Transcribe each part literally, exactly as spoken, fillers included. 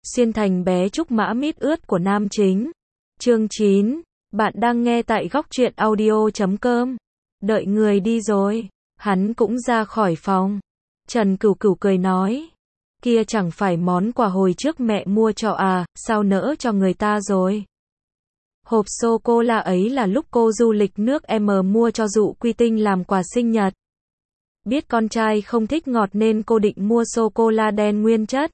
Xuyên thành bé Trúc Mã mít ướt của nam chính. Chương chín. Bạn đang nghe tại góc truyện audio chấm com. Đợi người đi rồi, hắn cũng ra khỏi phòng. Trần Cửu Cửu cười nói, kia chẳng phải món quà hồi trước mẹ mua cho à, sao nỡ cho người ta rồi. Hộp sô-cô-la ấy là lúc cô du lịch nước M mua cho Dụ Quy Tinh làm quà sinh nhật. Biết con trai không thích ngọt nên cô định mua sô-cô-la đen nguyên chất.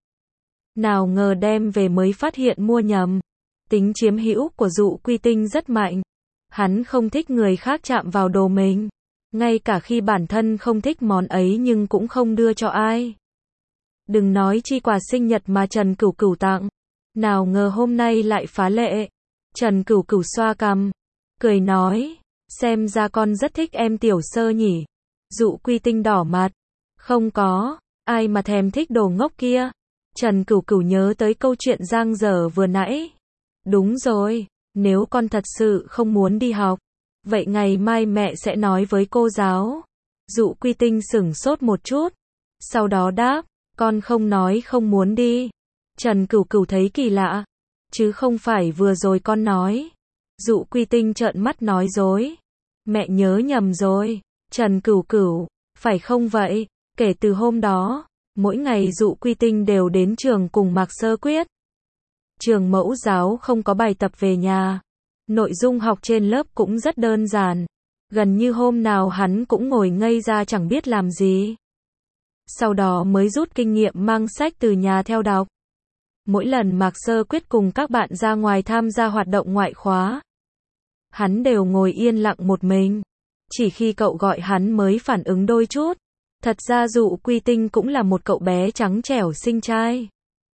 Nào ngờ đem về mới phát hiện mua nhầm. Tính chiếm hữu của Dụ Quy Tinh rất mạnh. Hắn không thích người khác chạm vào đồ mình. Ngay cả khi bản thân không thích món ấy nhưng cũng không đưa cho ai. Đừng nói chi quà sinh nhật mà Trần Cửu Cửu tặng. Nào ngờ hôm nay lại phá lệ. Trần Cửu Cửu xoa cằm, cười nói, xem ra con rất thích em tiểu sơ nhỉ. Dụ Quy Tinh đỏ mặt, không có, ai mà thèm thích đồ ngốc kia. Trần Cửu Cửu nhớ tới câu chuyện giang dở vừa nãy. Đúng rồi, nếu con thật sự không muốn đi học, vậy ngày mai mẹ sẽ nói với cô giáo. Dụ Quy Tinh sửng sốt một chút, sau đó đáp, con không nói không muốn đi. Trần Cửu Cửu thấy kỳ lạ, chứ không phải vừa rồi con nói. Dụ Quy Tinh trợn mắt nói dối, mẹ nhớ nhầm rồi. Trần Cửu Cửu, phải không vậy? Kể từ hôm đó, mỗi ngày Dụ Quy Tinh đều đến trường cùng Mạc Sơ Quyết. Trường mẫu giáo không có bài tập về nhà. Nội dung học trên lớp cũng rất đơn giản. Gần như hôm nào hắn cũng ngồi ngây ra chẳng biết làm gì. Sau đó mới rút kinh nghiệm mang sách từ nhà theo đọc. Mỗi lần Mạc Sơ Quyết cùng các bạn ra ngoài tham gia hoạt động ngoại khóa, hắn đều ngồi yên lặng một mình. Chỉ khi cậu gọi hắn mới phản ứng đôi chút. Thật ra Dụ Quy Tinh cũng là một cậu bé trắng trẻo xinh trai.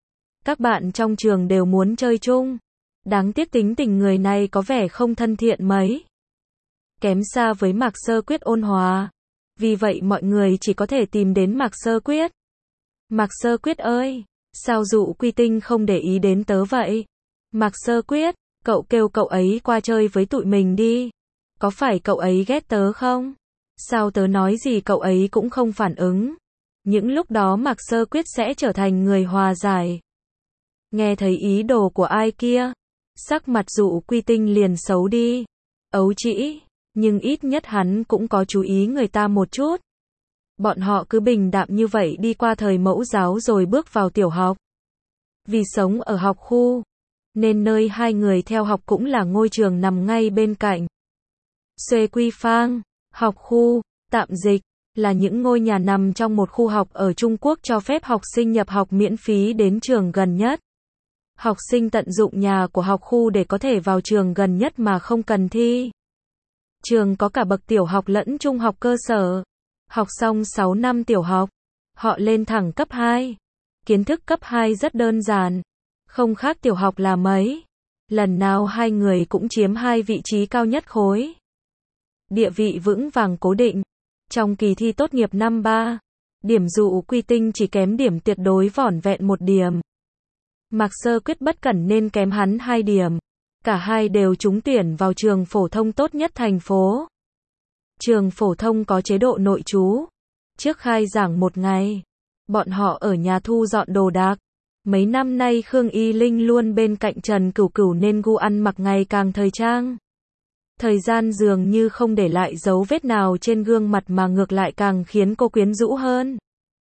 Các bạn trong trường đều muốn chơi chung. Đáng tiếc tính tình người này có vẻ không thân thiện mấy. Kém xa với Mạc Sơ Quyết ôn hòa. Vì vậy mọi người chỉ có thể tìm đến Mạc Sơ Quyết. Mạc Sơ Quyết ơi, sao Dụ Quy Tinh không để ý đến tớ vậy? Mạc Sơ Quyết, cậu kêu cậu ấy qua chơi với tụi mình đi. Có phải cậu ấy ghét tớ không? Sao tớ nói gì cậu ấy cũng không phản ứng? Những lúc đó Mạc Sơ Quyết sẽ trở thành người hòa giải. Nghe thấy ý đồ của ai kia, sắc mặt Dụ Quy Tinh liền xấu đi. Ấu trĩ, nhưng ít nhất hắn cũng có chú ý người ta một chút. Bọn họ cứ bình đạm như vậy đi qua thời mẫu giáo rồi bước vào tiểu học. Vì sống ở học khu, nên nơi hai người theo học cũng là ngôi trường nằm ngay bên cạnh. Xuê Quy Phang, học khu, tạm dịch, là những ngôi nhà nằm trong một khu học ở Trung Quốc cho phép học sinh nhập học miễn phí đến trường gần nhất. Học sinh tận dụng nhà của học khu để có thể vào trường gần nhất mà không cần thi. Trường có cả bậc tiểu học lẫn trung học cơ sở. Học xong sáu năm tiểu học, họ lên thẳng cấp hai. Kiến thức cấp hai rất đơn giản, không khác tiểu học là mấy. Lần nào hai người cũng chiếm hai vị trí cao nhất khối. Địa vị vững vàng cố định. Trong kỳ thi tốt nghiệp năm ba, điểm Dụ Quy Tinh chỉ kém điểm tuyệt đối vỏn vẹn một điểm. Mạc Sơ Quyết bất cẩn nên kém hắn hai điểm. Cả hai đều trúng tuyển vào trường phổ thông tốt nhất thành phố. Trường phổ thông có chế độ nội trú. Trước khai giảng một ngày, bọn họ ở nhà thu dọn đồ đạc. Mấy năm nay Khương Y Linh luôn bên cạnh Trần Cửu Cửu nên gu ăn mặc ngày càng thời trang. Thời gian dường như không để lại dấu vết nào trên gương mặt mà ngược lại càng khiến cô quyến rũ hơn.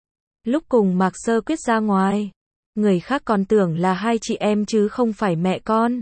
Lúc cùng Mạc Sơ Quyết ra ngoài, người khác còn tưởng là hai chị em chứ không phải mẹ con.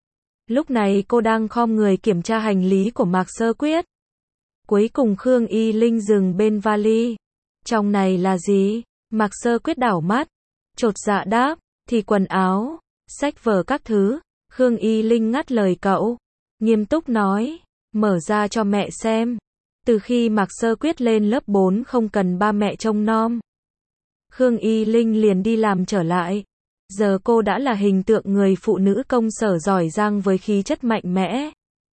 Lúc này cô đang khom người kiểm tra hành lý của Mạc Sơ Quyết. Cuối cùng Khương Y Linh dừng bên vali. Trong này là gì? Mạc Sơ Quyết đảo mắt, chột dạ đáp, thì quần áo, sách vở các thứ. Khương Y Linh ngắt lời cậu, nghiêm túc nói, mở ra cho mẹ xem. Từ khi Mạc Sơ Quyết lên lớp bốn không cần ba mẹ trông nom, Khương Y Linh liền đi làm trở lại. Giờ cô đã là hình tượng người phụ nữ công sở giỏi giang với khí chất mạnh mẽ.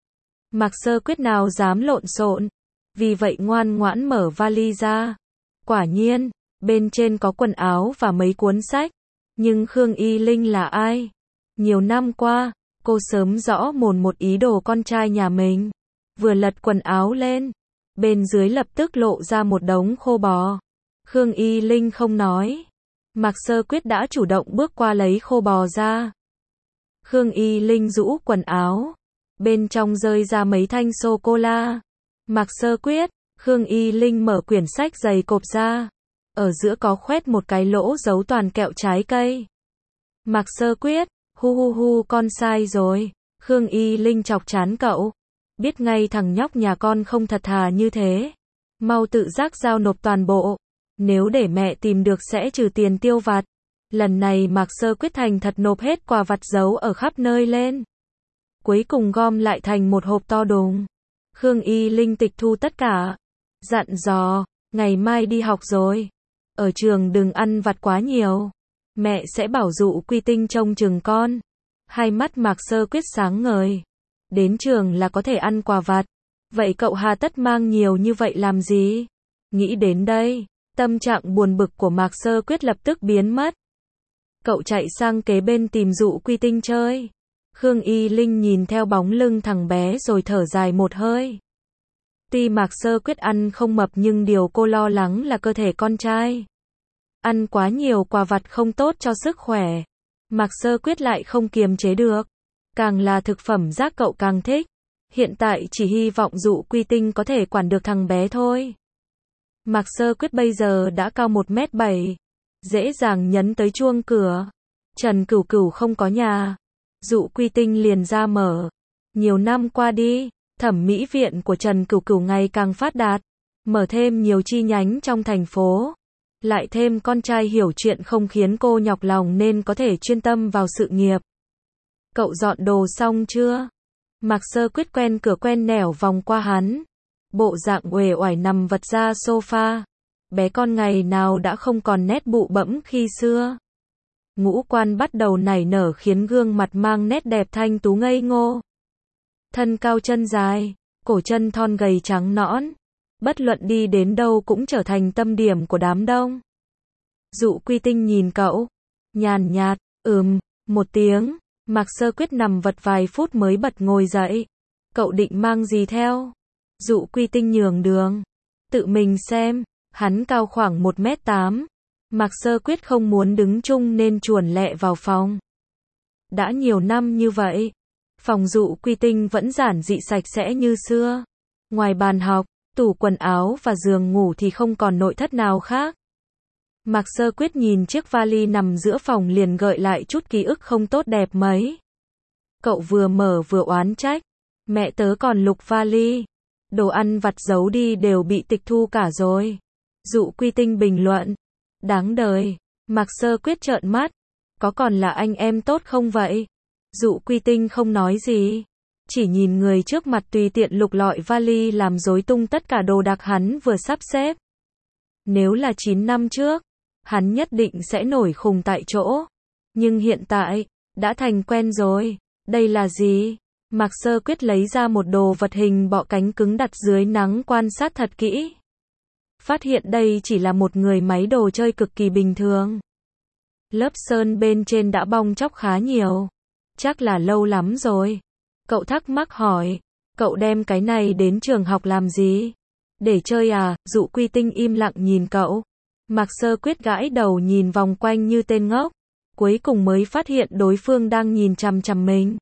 Mạc Sơ Quyết nào dám lộn xộn, vì vậy ngoan ngoãn mở vali ra. Quả nhiên, bên trên có quần áo và mấy cuốn sách. Nhưng Khương Y Linh là ai? Nhiều năm qua, cô sớm rõ mồn một ý đồ con trai nhà mình. Vừa lật quần áo lên, bên dưới lập tức lộ ra một đống khô bò. Khương Y Linh không nói, Mạc Sơ Quyết đã chủ động bước qua lấy khô bò ra. Khương Y Linh rũ quần áo. Bên trong rơi ra mấy thanh sô-cô-la. Mạc Sơ Quyết, Khương Y Linh mở quyển sách dày cộp ra. Ở giữa có khoét một cái lỗ giấu toàn kẹo trái cây. Mạc Sơ Quyết, hu hu hu con sai rồi. Khương Y Linh chọc chán cậu. Biết ngay thằng nhóc nhà con không thật thà như thế. Mau tự giác giao nộp toàn bộ. Nếu để mẹ tìm được sẽ trừ tiền tiêu vặt. Lần này Mạc Sơ Quyết thành thật nộp hết quà vặt giấu ở khắp nơi lên. Cuối cùng gom lại thành một hộp to đùng. Khương Y Linh tịch thu tất cả. Dặn dò, ngày mai đi học rồi. Ở trường đừng ăn vặt quá nhiều. Mẹ sẽ bảo Dụ Quy Tinh trông chừng con. Hai mắt Mạc Sơ Quyết sáng ngời. Đến trường là có thể ăn quà vặt. Vậy cậu hà tất mang nhiều như vậy làm gì? Nghĩ đến đây, tâm trạng buồn bực của Mạc Sơ Quyết lập tức biến mất. Cậu chạy sang kế bên tìm Dụ Quy Tinh chơi. Khương Y Linh nhìn theo bóng lưng thằng bé rồi thở dài một hơi. Tuy Mạc Sơ Quyết ăn không mập nhưng điều cô lo lắng là cơ thể con trai. Ăn quá nhiều quà vặt không tốt cho sức khỏe. Mạc Sơ Quyết lại không kiềm chế được. Càng là thực phẩm rác cậu càng thích. Hiện tại chỉ hy vọng Dụ Quy Tinh có thể quản được thằng bé thôi. Mạc Sơ Quyết bây giờ đã cao một mét bảy. Dễ dàng nhấn tới chuông cửa. Trần Cửu Cửu không có nhà. Dụ Quy Tinh liền ra mở. Nhiều năm qua đi, thẩm mỹ viện của Trần Cửu Cửu ngày càng phát đạt. Mở thêm nhiều chi nhánh trong thành phố. Lại thêm con trai hiểu chuyện không khiến cô nhọc lòng nên có thể chuyên tâm vào sự nghiệp. Cậu dọn đồ xong chưa? Mạc Sơ Quyết quen cửa quen nẻo vòng qua hắn. Bộ dạng uể oải nằm vật ra sofa. Bé con ngày nào đã không còn nét bụ bẫm khi xưa. Ngũ quan bắt đầu nảy nở khiến gương mặt mang nét đẹp thanh tú ngây ngô. Thân cao chân dài, cổ chân thon gầy trắng nõn. Bất luận đi đến đâu cũng trở thành tâm điểm của đám đông. Dụ Quy Tinh nhìn cậu. Nhàn nhạt, ừm, một tiếng. Mạc Sơ Quyết nằm vật vài phút mới bật ngồi dậy. Cậu định mang gì theo? Dụ Quy Tinh nhường đường. Tự mình xem, hắn cao khoảng một mét tám. Mạc Sơ Quyết không muốn đứng chung nên chuồn lẹ vào phòng. Đã nhiều năm như vậy, phòng Dụ Quy Tinh vẫn giản dị sạch sẽ như xưa. Ngoài bàn học, tủ quần áo và giường ngủ thì không còn nội thất nào khác. Mạc Sơ Quyết nhìn chiếc vali nằm giữa phòng liền gợi lại chút ký ức không tốt đẹp mấy. Cậu vừa mở vừa oán trách. Mẹ tớ còn lục vali. Đồ ăn vặt giấu đi đều bị tịch thu cả rồi. Dụ Quy Tinh bình luận. Đáng đời. Mạc Sơ Quyết trợn mắt. Có còn là anh em tốt không vậy? Dụ Quy Tinh không nói gì. Chỉ nhìn người trước mặt tùy tiện lục lọi vali làm rối tung tất cả đồ đạc hắn vừa sắp xếp. Nếu là chín năm trước, hắn nhất định sẽ nổi khùng tại chỗ. Nhưng hiện tại, đã thành quen rồi. Đây là gì? Mạc Sơ Quyết lấy ra một đồ vật hình bọ cánh cứng đặt dưới nắng quan sát thật kỹ. Phát hiện đây chỉ là một người máy đồ chơi cực kỳ bình thường. Lớp sơn bên trên đã bong tróc khá nhiều. Chắc là lâu lắm rồi. Cậu thắc mắc hỏi. Cậu đem cái này đến trường học làm gì? Để chơi à? Dụ Quy Tinh im lặng nhìn cậu. Mạc Sơ Quyết gãi đầu nhìn vòng quanh như tên ngốc. Cuối cùng mới phát hiện đối phương đang nhìn chằm chằm mình.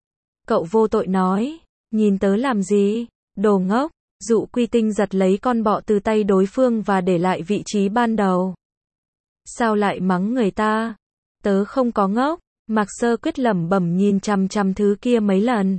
Cậu vô tội nói. Nhìn tớ làm gì? Đồ ngốc. Dụ Quy Tinh giật lấy con bọ từ tay đối phương và để lại vị trí ban đầu. Sao lại mắng người ta? Tớ không có ngốc. Mạc Sơ Quyết lẩm bẩm nhìn chằm chằm thứ kia mấy lần.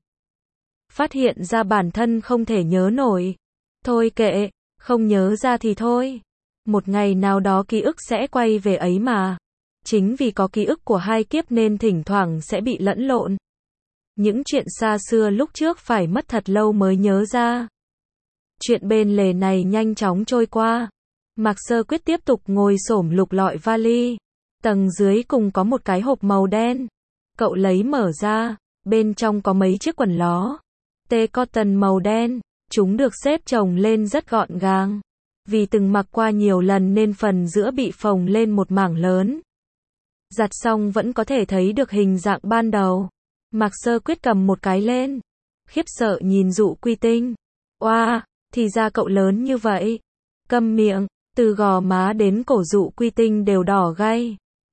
Phát hiện ra bản thân không thể nhớ nổi. Thôi kệ, không nhớ ra thì thôi. Một ngày nào đó ký ức sẽ quay về ấy mà. Chính vì có ký ức của hai kiếp nên thỉnh thoảng sẽ bị lẫn lộn. Những chuyện xa xưa lúc trước phải mất thật lâu mới nhớ ra. Chuyện bên lề này nhanh chóng trôi qua. Mạc Sơ Quyết tiếp tục ngồi xổm lục lọi vali. Tầng dưới cùng có một cái hộp màu đen. Cậu lấy mở ra. Bên trong có mấy chiếc quần ló. Tê cotton màu đen. Chúng được xếp chồng lên rất gọn gàng. Vì từng mặc qua nhiều lần nên phần giữa bị phồng lên một mảng lớn. Giặt xong vẫn có thể thấy được hình dạng ban đầu. Mạc Sơ Quyết cầm một cái lên. Khiếp sợ nhìn Dụ Quy Tinh. Oa, wow, thì ra cậu lớn như vậy. Câm miệng, từ gò má đến cổ Dụ Quy Tinh đều đỏ gay.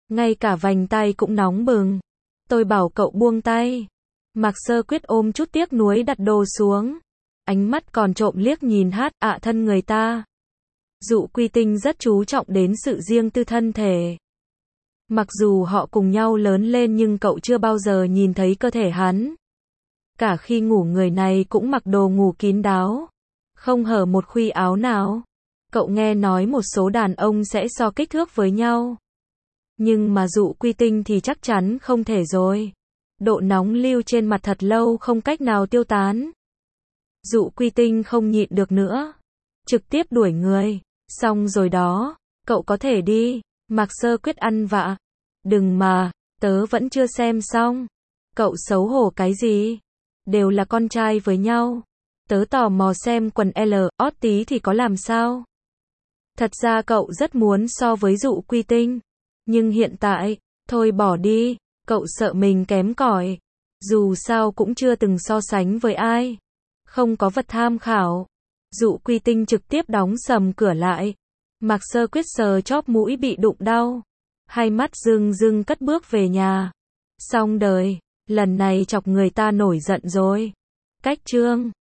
ngay cả vành tay cũng nóng bừng. Tôi bảo cậu buông tay. Mạc Sơ Quyết ôm chút tiếc nuối đặt đồ xuống. Ánh mắt còn trộm liếc nhìn hát ạ thân người ta. Dụ Quy Tinh rất chú trọng đến sự riêng tư thân thể. Mặc dù họ cùng nhau lớn lên nhưng cậu chưa bao giờ nhìn thấy cơ thể hắn. Cả khi ngủ người này cũng mặc đồ ngủ kín đáo, không hở một khuy áo nào. Cậu nghe nói một số đàn ông sẽ so kích thước với nhau. Nhưng mà Dụ Quy Tinh thì chắc chắn không thể rồi. Độ nóng lưu trên mặt thật lâu không cách nào tiêu tán. Dụ Quy Tinh không nhịn được nữa. Trực tiếp đuổi người. Xong rồi đó, cậu có thể đi. Mạc Sơ Quyết ăn vạ. Đừng mà, tớ vẫn chưa xem xong. Cậu xấu hổ cái gì? Đều là con trai với nhau. Tớ tò mò xem quần L, ót tí thì có làm sao? Thật ra cậu rất muốn so với Dụ Quy Tinh. Nhưng hiện tại, thôi bỏ đi, cậu sợ mình kém cỏi. Dù sao cũng chưa từng so sánh với ai. Không có vật tham khảo. Dụ Quy Tinh trực tiếp đóng sầm cửa lại. Mạc Sơ Quyết sờ chóp mũi bị đụng đau. Hai mắt rưng rưng cất bước về nhà. Xong đời, lần này chọc người ta nổi giận rồi. Cách chương